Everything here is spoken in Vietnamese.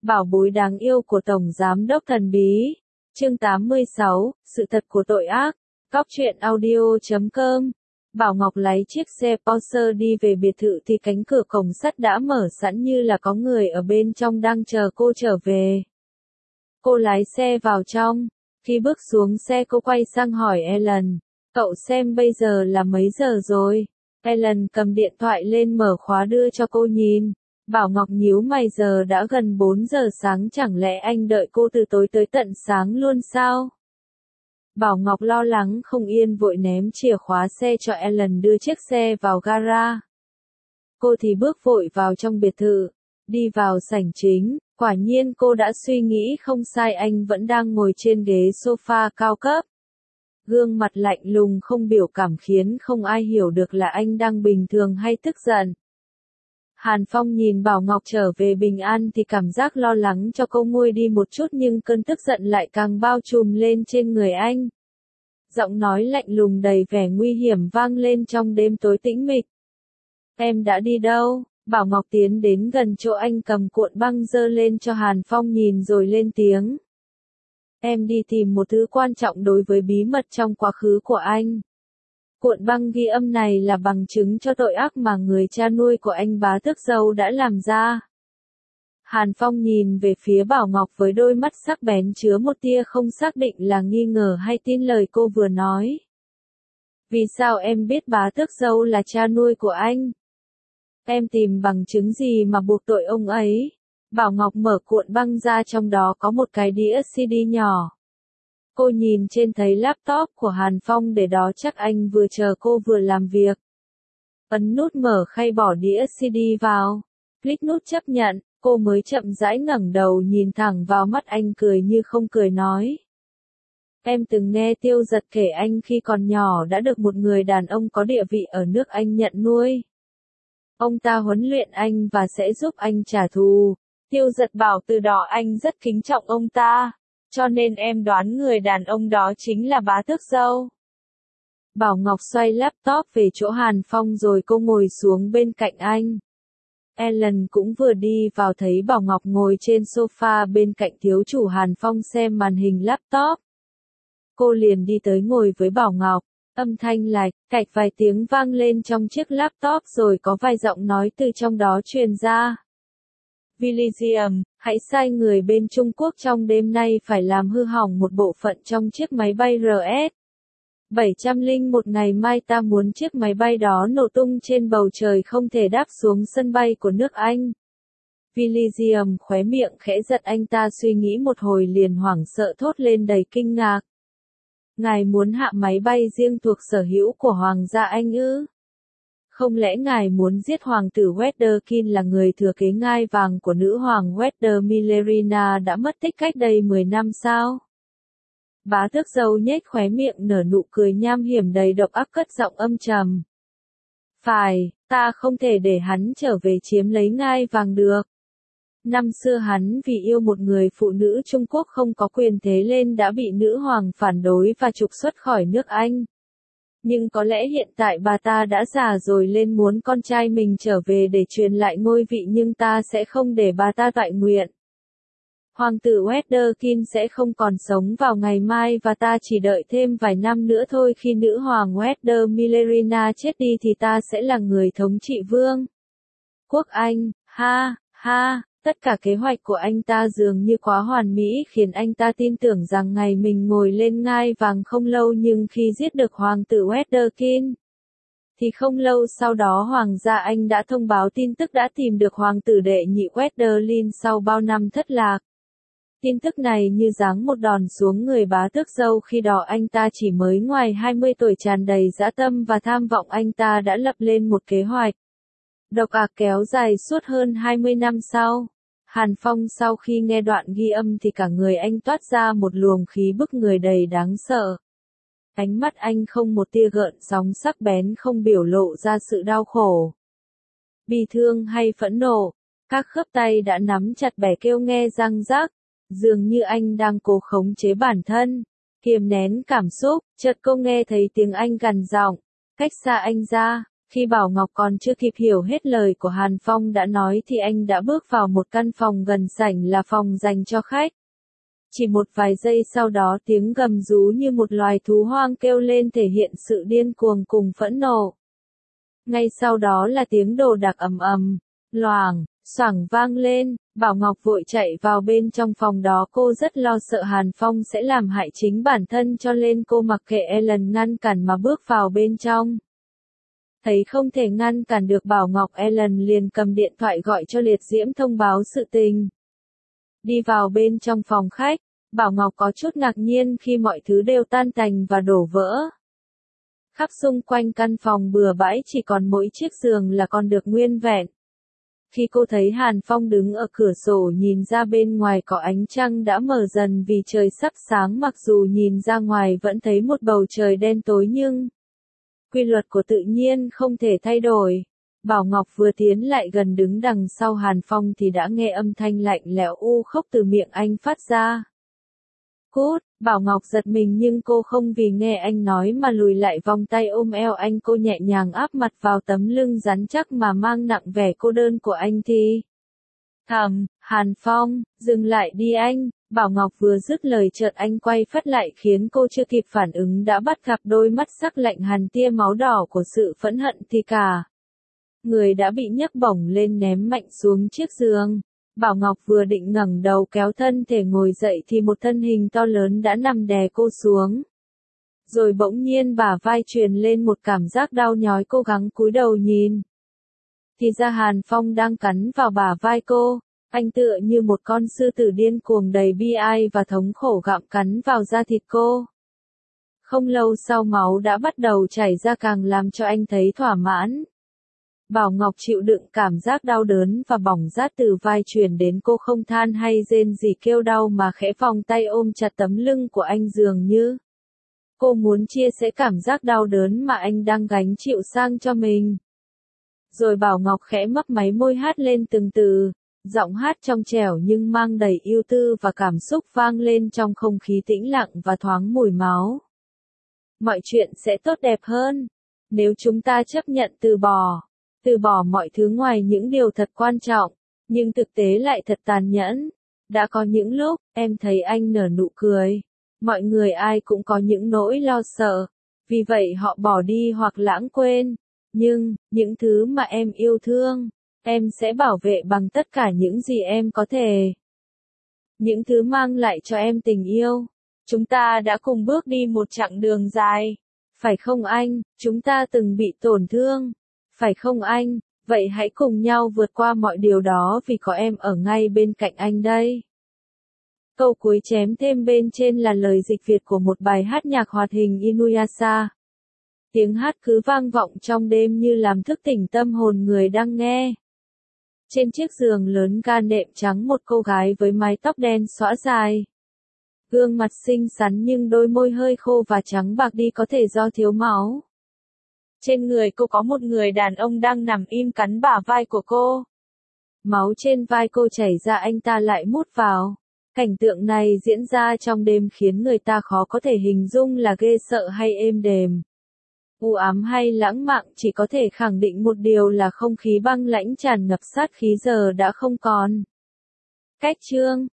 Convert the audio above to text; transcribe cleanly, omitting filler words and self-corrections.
Bảo bối đáng yêu của Tổng Giám đốc thần bí. Chương 86, sự thật của tội ác. Cóc truyện audio.com. Bảo Ngọc lái chiếc xe Porsche đi về biệt thự thì cánh cửa cổng sắt đã mở sẵn như là có người ở bên trong đang chờ cô trở về. Cô lái xe vào trong. Khi bước xuống xe cô quay sang hỏi Ellen, cậu xem bây giờ là mấy giờ rồi? Ellen cầm điện thoại lên mở khóa đưa cho cô nhìn. Bảo Ngọc nhíu mày, giờ đã gần 4 giờ sáng, chẳng lẽ anh đợi cô từ tối tới tận sáng luôn sao? Bảo Ngọc lo lắng không yên vội ném chìa khóa xe cho Ellen đưa chiếc xe vào gara. Cô thì bước vội vào trong biệt thự, đi vào sảnh chính, quả nhiên cô đã suy nghĩ không sai, anh vẫn đang ngồi trên ghế sofa cao cấp. Gương mặt lạnh lùng không biểu cảm khiến không ai hiểu được là anh đang bình thường hay tức giận. Hàn Phong nhìn Bảo Ngọc trở về bình an thì cảm giác lo lắng cho cô nguôi đi một chút, nhưng cơn tức giận lại càng bao trùm lên trên người anh. Giọng nói lạnh lùng đầy vẻ nguy hiểm vang lên trong đêm tối tĩnh mịch. Em đã đi đâu? Bảo Ngọc tiến đến gần chỗ anh, cầm cuộn băng giơ lên cho Hàn Phong nhìn rồi lên tiếng. Em đi tìm một thứ quan trọng đối với bí mật trong quá khứ của anh. Cuộn băng ghi âm này là bằng chứng cho tội ác mà người cha nuôi của anh Bá Tước Dâu đã làm ra. Hàn Phong nhìn về phía Bảo Ngọc với đôi mắt sắc bén chứa một tia không xác định là nghi ngờ hay tin lời cô vừa nói. Vì sao em biết Bá Tước Dâu là cha nuôi của anh? Em tìm bằng chứng gì mà buộc tội ông ấy? Bảo Ngọc mở cuộn băng ra, trong đó có một cái đĩa CD nhỏ. Cô nhìn trên thấy laptop của Hàn Phong để đó, chắc anh vừa chờ cô vừa làm việc. Ấn nút mở khay bỏ đĩa CD vào. Click nút chấp nhận, cô mới chậm rãi ngẩng đầu nhìn thẳng vào mắt anh, cười như không cười nói. Em từng nghe Tiêu Giật kể anh khi còn nhỏ đã được một người đàn ông có địa vị ở nước Anh nhận nuôi. Ông ta huấn luyện anh và sẽ giúp anh trả thù. Tiêu Giật bảo từ đó anh rất kính trọng ông ta. Cho nên em đoán người đàn ông đó chính là Bá Tước Dâu. Bảo Ngọc xoay laptop về chỗ Hàn Phong rồi cô ngồi xuống bên cạnh anh. Ellen cũng vừa đi vào thấy Bảo Ngọc ngồi trên sofa bên cạnh thiếu chủ Hàn Phong xem màn hình laptop. Cô liền đi tới ngồi với Bảo Ngọc, âm thanh lạch cạch vài tiếng vang lên trong chiếc laptop rồi có vài giọng nói từ trong đó truyền ra. Viligium, hãy sai người bên Trung Quốc trong đêm nay phải làm hư hỏng một bộ phận trong chiếc máy bay RS 701, ngày mai ta muốn chiếc máy bay đó nổ tung trên bầu trời, không thể đáp xuống sân bay của nước Anh. Viligium khóe miệng khẽ giật, anh ta suy nghĩ một hồi liền hoảng sợ thốt lên đầy kinh ngạc. Ngài muốn hạ máy bay riêng thuộc sở hữu của Hoàng gia Anh ư? Không lẽ ngài muốn giết hoàng tử Wetterkin là người thừa kế ngai vàng của nữ hoàng Wester Millerina đã mất tích cách đây 10 năm sao? Bá Tước Dâu nhếch khóe miệng nở nụ cười nham hiểm đầy độc ác, cất giọng âm trầm. Phải, ta không thể để hắn trở về chiếm lấy ngai vàng được. Năm xưa hắn vì yêu một người phụ nữ Trung Quốc không có quyền thế lên đã bị nữ hoàng phản đối và trục xuất khỏi nước Anh. Nhưng có lẽ hiện tại bà ta đã già rồi lên muốn con trai mình trở về để truyền lại ngôi vị, nhưng ta sẽ không để bà ta toại nguyện. Hoàng tử Wetterkin sẽ không còn sống vào ngày mai và ta chỉ đợi thêm vài năm nữa thôi, khi nữ hoàng Wester Millerina chết đi thì ta sẽ là người thống trị vương quốc Anh. Ha, ha. Tất cả kế hoạch của anh ta dường như quá hoàn mỹ, khiến anh ta tin tưởng rằng ngày mình ngồi lên ngai vàng không lâu, nhưng khi giết được hoàng tử Wetterkin thì không lâu sau đó Hoàng gia Anh đã thông báo tin tức đã tìm được hoàng tử đệ nhị Wetterlin sau bao năm thất lạc. Tin tức này như giáng một đòn xuống người Bá Tước Dâu, khi đó anh ta chỉ mới ngoài 20 tuổi, tràn đầy dã tâm và tham vọng. Anh ta đã lập lên một kế hoạch độc ác kéo dài suốt hơn 20 năm sau. Hàn Phong sau khi nghe đoạn ghi âm thì cả người anh toát ra một luồng khí bức người đầy đáng sợ. Ánh mắt anh không một tia gợn sóng sắc bén, không biểu lộ ra sự đau khổ, bi thương hay phẫn nộ. Các khớp tay đã nắm chặt bẻ kêu nghe răng rắc, dường như anh đang cố khống chế bản thân, kiềm nén cảm xúc. Chợt cô nghe thấy tiếng anh gằn giọng, cách xa anh ra. Khi Bảo Ngọc còn chưa kịp hiểu hết lời của Hàn Phong đã nói thì anh đã bước vào một căn phòng gần sảnh là phòng dành cho khách. Chỉ một vài giây sau đó tiếng gầm rú như một loài thú hoang kêu lên thể hiện sự điên cuồng cùng phẫn nộ. Ngay sau đó là tiếng đồ đạc ầm ầm, loảng, xoảng vang lên, Bảo Ngọc vội chạy vào bên trong phòng đó, cô rất lo sợ Hàn Phong sẽ làm hại chính bản thân cho nên cô mặc kệ Ellen ngăn cản mà bước vào bên trong. Thấy không thể ngăn cản được Bảo Ngọc, Ellen liền cầm điện thoại gọi cho Liệt Diễm thông báo sự tình. Đi vào bên trong phòng khách, Bảo Ngọc có chút ngạc nhiên khi mọi thứ đều tan tành và đổ vỡ. Khắp xung quanh căn phòng bừa bãi chỉ còn mỗi chiếc giường là còn được nguyên vẹn. Khi cô thấy Hàn Phong đứng ở cửa sổ nhìn ra bên ngoài có ánh trăng đã mờ dần vì trời sắp sáng, mặc dù nhìn ra ngoài vẫn thấy một bầu trời đen tối nhưng quy luật của tự nhiên không thể thay đổi. Bảo Ngọc vừa tiến lại gần đứng đằng sau Hàn Phong thì đã nghe âm thanh lạnh lẽo u khốc từ miệng anh phát ra. Cút, Bảo Ngọc giật mình nhưng cô không vì nghe anh nói mà lùi lại, vòng tay ôm eo anh, cô nhẹ nhàng áp mặt vào tấm lưng rắn chắc mà mang nặng vẻ cô đơn của anh thì thầm, Hàn Phong, dừng lại đi anh. Bảo Ngọc vừa dứt lời chợt anh quay phắt lại khiến cô chưa kịp phản ứng đã bắt gặp đôi mắt sắc lạnh hằn tia máu đỏ của sự phẫn hận thì cả người đã bị nhấc bổng lên ném mạnh xuống chiếc giường. Bảo Ngọc vừa định ngẩng đầu kéo thân thể ngồi dậy thì một thân hình to lớn đã nằm đè cô xuống. Rồi bỗng nhiên bả vai truyền lên một cảm giác đau nhói, cố gắng cúi đầu nhìn. Thì ra Hàn Phong đang cắn vào bả vai cô, anh tựa như một con sư tử điên cuồng đầy bi ai và thống khổ gặm cắn vào da thịt cô. Không lâu sau máu đã bắt đầu chảy ra càng làm cho anh thấy thỏa mãn. Bảo Ngọc chịu đựng cảm giác đau đớn và bỏng rát từ vai truyền đến, cô không than hay rên gì kêu đau mà khẽ vòng tay ôm chặt tấm lưng của anh, dường như cô muốn chia sẻ cảm giác đau đớn mà anh đang gánh chịu sang cho mình. Rồi Bảo Ngọc khẽ mấp máy môi hát lên từng từ, giọng hát trong trẻo nhưng mang đầy ưu tư và cảm xúc vang lên trong không khí tĩnh lặng và thoáng mùi máu. Mọi chuyện sẽ tốt đẹp hơn nếu chúng ta chấp nhận từ bỏ mọi thứ ngoài những điều thật quan trọng, nhưng thực tế lại thật tàn nhẫn. Đã có những lúc, em thấy anh nở nụ cười. Mọi người ai cũng có những nỗi lo sợ, vì vậy họ bỏ đi hoặc lãng quên. Nhưng, những thứ mà em yêu thương, em sẽ bảo vệ bằng tất cả những gì em có thể. Những thứ mang lại cho em tình yêu. Chúng ta đã cùng bước đi một chặng đường dài. Phải không anh? Chúng ta từng bị tổn thương. Phải không anh? Vậy hãy cùng nhau vượt qua mọi điều đó vì có em ở ngay bên cạnh anh đây. Câu cuối chém thêm bên trên là lời dịch Việt của một bài hát nhạc hoạt hình Inuyasha. Tiếng hát cứ vang vọng trong đêm như làm thức tỉnh tâm hồn người đang nghe. Trên chiếc giường lớn ga nệm trắng, một cô gái với mái tóc đen xõa dài. Gương mặt xinh xắn nhưng đôi môi hơi khô và trắng bạc đi, có thể do thiếu máu. Trên người cô có một người đàn ông đang nằm im cắn bả vai của cô. Máu trên vai cô chảy ra, anh ta lại mút vào. Cảnh tượng này diễn ra trong đêm khiến người ta khó có thể hình dung là ghê sợ hay êm đềm, u ám hay lãng mạn, chỉ có thể khẳng định một điều là không khí băng lãnh tràn ngập sát khí giờ đã không còn. Cách chương